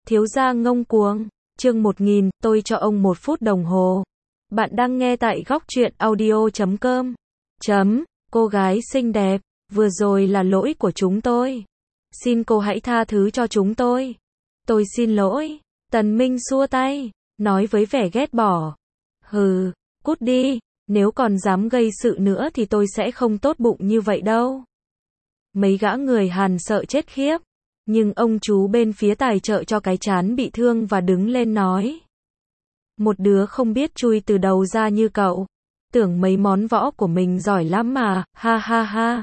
Thiếu gia ngông cuồng, chương 1000, tôi cho ông 1 phút đồng hồ. Bạn đang nghe tại góc truyện audio.com. Cô gái xinh đẹp, vừa rồi là lỗi của chúng tôi. Xin cô hãy tha thứ cho chúng tôi. Tôi xin lỗi. Tần Minh xua tay, nói với vẻ ghét bỏ. Hừ, cút đi, nếu còn dám gây sự nữa thì tôi sẽ không tốt bụng như vậy đâu. Mấy gã người Hàn sợ chết khiếp. Nhưng ông chú bên phía tài trợ cho cái trán bị thương và đứng lên nói. Một đứa không biết chui từ đầu ra như cậu. Tưởng mấy món võ của mình giỏi lắm mà, ha ha ha.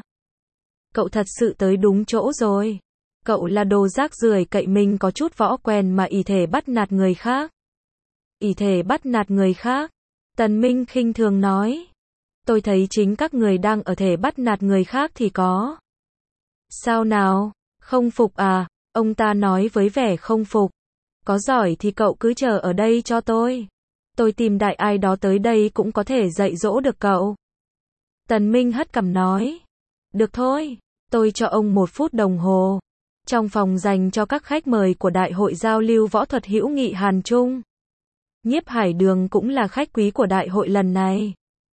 Cậu thật sự tới đúng chỗ rồi. Cậu là đồ rác rưởi cậy mình có chút võ quen mà ỷ thể bắt nạt người khác. Ỷ thể bắt nạt người khác. Tần Minh khinh thường nói. Tôi thấy chính các người đang ở thể bắt nạt người khác thì có. Sao nào? Không phục à? Ông ta nói với vẻ không phục. Có giỏi thì cậu cứ chờ ở đây cho tôi. Tôi tìm đại ai đó tới đây cũng có thể dạy dỗ được cậu. Tần Minh hất cằm nói. Được thôi, tôi cho ông 1 phút đồng hồ. Trong phòng dành cho các khách mời của Đại hội giao lưu võ thuật hữu nghị Hàn Trung. Nhiếp Hải Đường cũng là khách quý của đại hội lần này.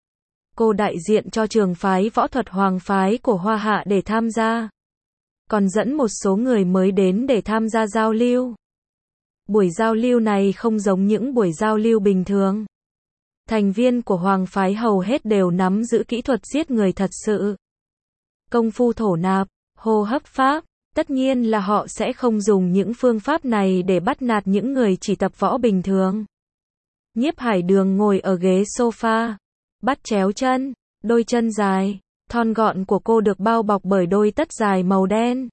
Cô đại diện cho trường phái võ thuật Hoàng phái của Hoa Hạ để tham gia. Còn dẫn một số người mới đến để tham gia giao lưu. Buổi giao lưu này không giống những buổi giao lưu bình thường. Thành viên của Hoàng phái hầu hết đều nắm giữ kỹ thuật giết người thật sự. Công phu thổ nạp, hô hấp pháp, tất nhiên là họ sẽ không dùng những phương pháp này để bắt nạt những người chỉ tập võ bình thường. Nhiếp Hải Đường ngồi ở ghế sofa, bắt chéo chân, đôi chân dài, thon gọn của cô được bao bọc bởi đôi tất dài màu đen.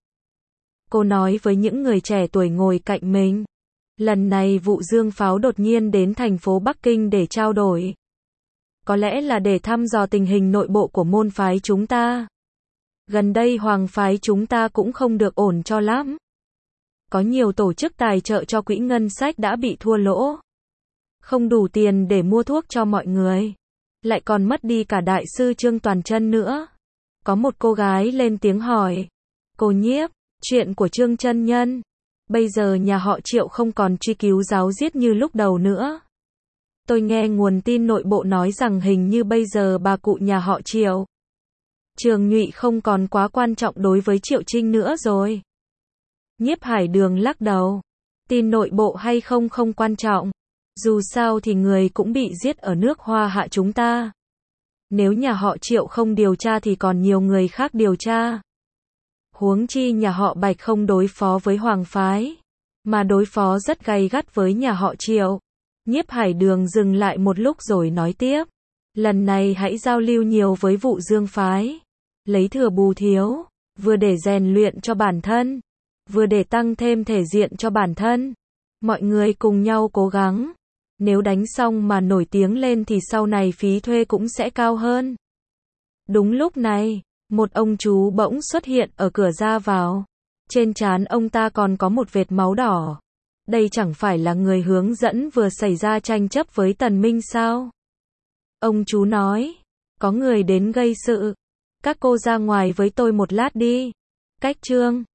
Cô nói với những người trẻ tuổi ngồi cạnh mình. Lần này Vụ Dương Pháo đột nhiên đến thành phố Bắc Kinh để trao đổi. Có lẽ là để thăm dò tình hình nội bộ của môn phái chúng ta. Gần đây Hoàng phái chúng ta cũng không được ổn cho lắm. Có nhiều tổ chức tài trợ cho quỹ ngân sách đã bị thua lỗ. Không đủ tiền để mua thuốc cho mọi người. Lại còn mất đi cả đại sư Trương Toàn Chân nữa. Có một cô gái lên tiếng hỏi. Cô Nhiếp, chuyện của Trương chân nhân. Bây giờ nhà họ Triệu không còn truy cứu giáo giết như lúc đầu nữa. Tôi nghe nguồn tin nội bộ nói rằng hình như bây giờ bà cụ nhà họ Triệu. Trường Nhụy không còn quá quan trọng đối với Triệu Trinh nữa rồi. Nhiếp Hải Đường lắc đầu. Tin nội bộ hay không không quan trọng. Dù sao thì người cũng bị giết ở nước Hoa Hạ chúng ta. Nếu nhà họ Triệu không điều tra thì còn nhiều người khác điều tra. Huống chi nhà họ Bạch không đối phó với Hoàng phái, mà đối phó rất gay gắt với nhà họ Triệu. Nhiếp Hải Đường dừng lại một lúc rồi nói tiếp. Lần này hãy giao lưu nhiều với Vụ Dương phái. Lấy thừa bù thiếu, vừa để rèn luyện cho bản thân, vừa để tăng thêm thể diện cho bản thân. Mọi người cùng nhau cố gắng. Nếu đánh xong mà nổi tiếng lên thì sau này phí thuê cũng sẽ cao hơn. Đúng lúc này, một ông chú bỗng xuất hiện ở cửa ra vào. Trên trán ông ta còn có một vệt máu đỏ. Đây chẳng phải là người hướng dẫn vừa xảy ra tranh chấp với Tần Minh sao? Ông chú nói, có người đến gây sự. Các cô ra ngoài với tôi một lát đi. Cách Trương,